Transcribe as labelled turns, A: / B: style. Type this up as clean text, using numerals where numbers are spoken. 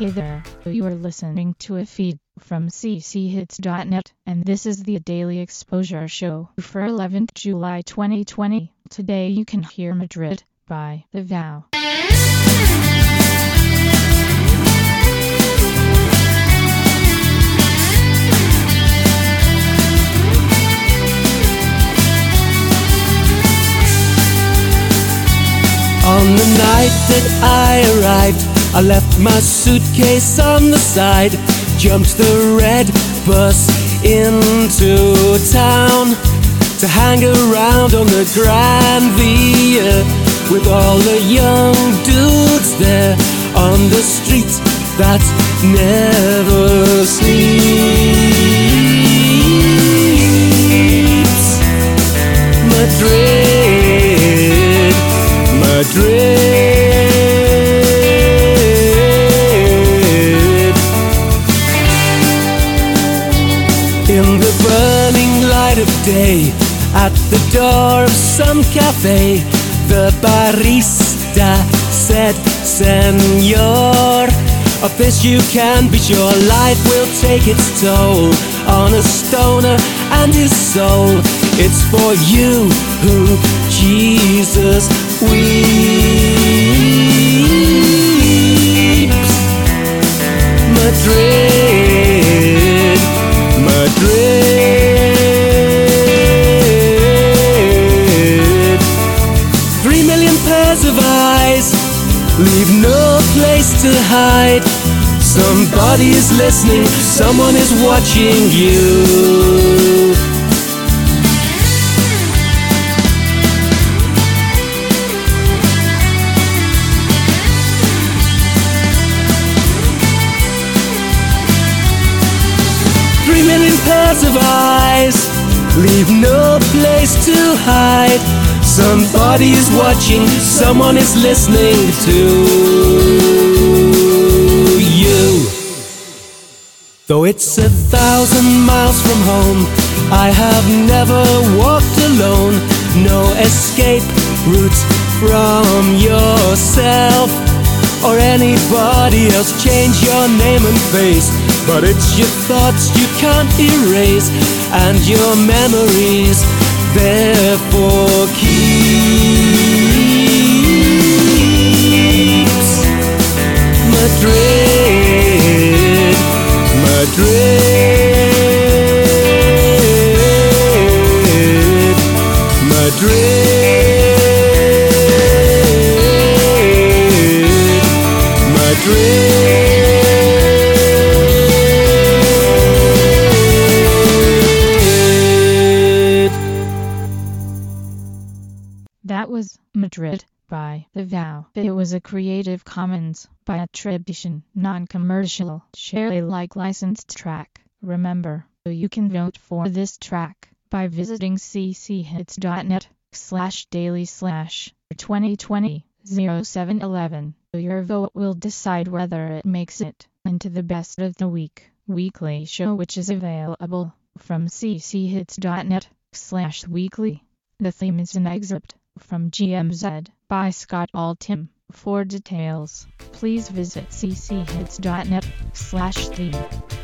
A: Hey there, you are listening to a feed from cchits.net, and this is the Daily Exposure Show for 11th July 2020. Today you can hear Madrid by The Vow.
B: On the night that I arrived, I left my suitcase on the side, jumped the red bus into town to hang around on the Gran Via with all the young dudes there on the street that never sleeps. Madrid, Madrid. In the burning light of day, at the door of some cafe, the barista said, "Senor, of this you can be sure, life will take its toll on a stoner and his soul. It's for you who Jesus weeps." Madrid, Madrid. 3 million pairs of eyes leave no place to hide. Somebody is listening, someone is watching you. 3 million pairs of eyes leave no place to hide. Somebody is watching, someone is listening to you. Though it's 1,000 miles from home, I have never walked alone. No escape route from yourself or anybody else. Change your name and face, but it's your thoughts you can't erase, and your memories therefore keeps. Madrid, Madrid, Madrid, Madrid.
A: That was Madrid by The Vow. It was a Creative Commons by attribution, non-commercial, share Alike licensed track. Remember, you can vote for this track by visiting cchits.net/daily/2020-0711. Your vote will decide whether it makes it into the Best of the Week weekly show, which is available from cchits.net/weekly. The theme is an excerpt from GMZ by Scott Altham. For details, please visit cchits.net/theme.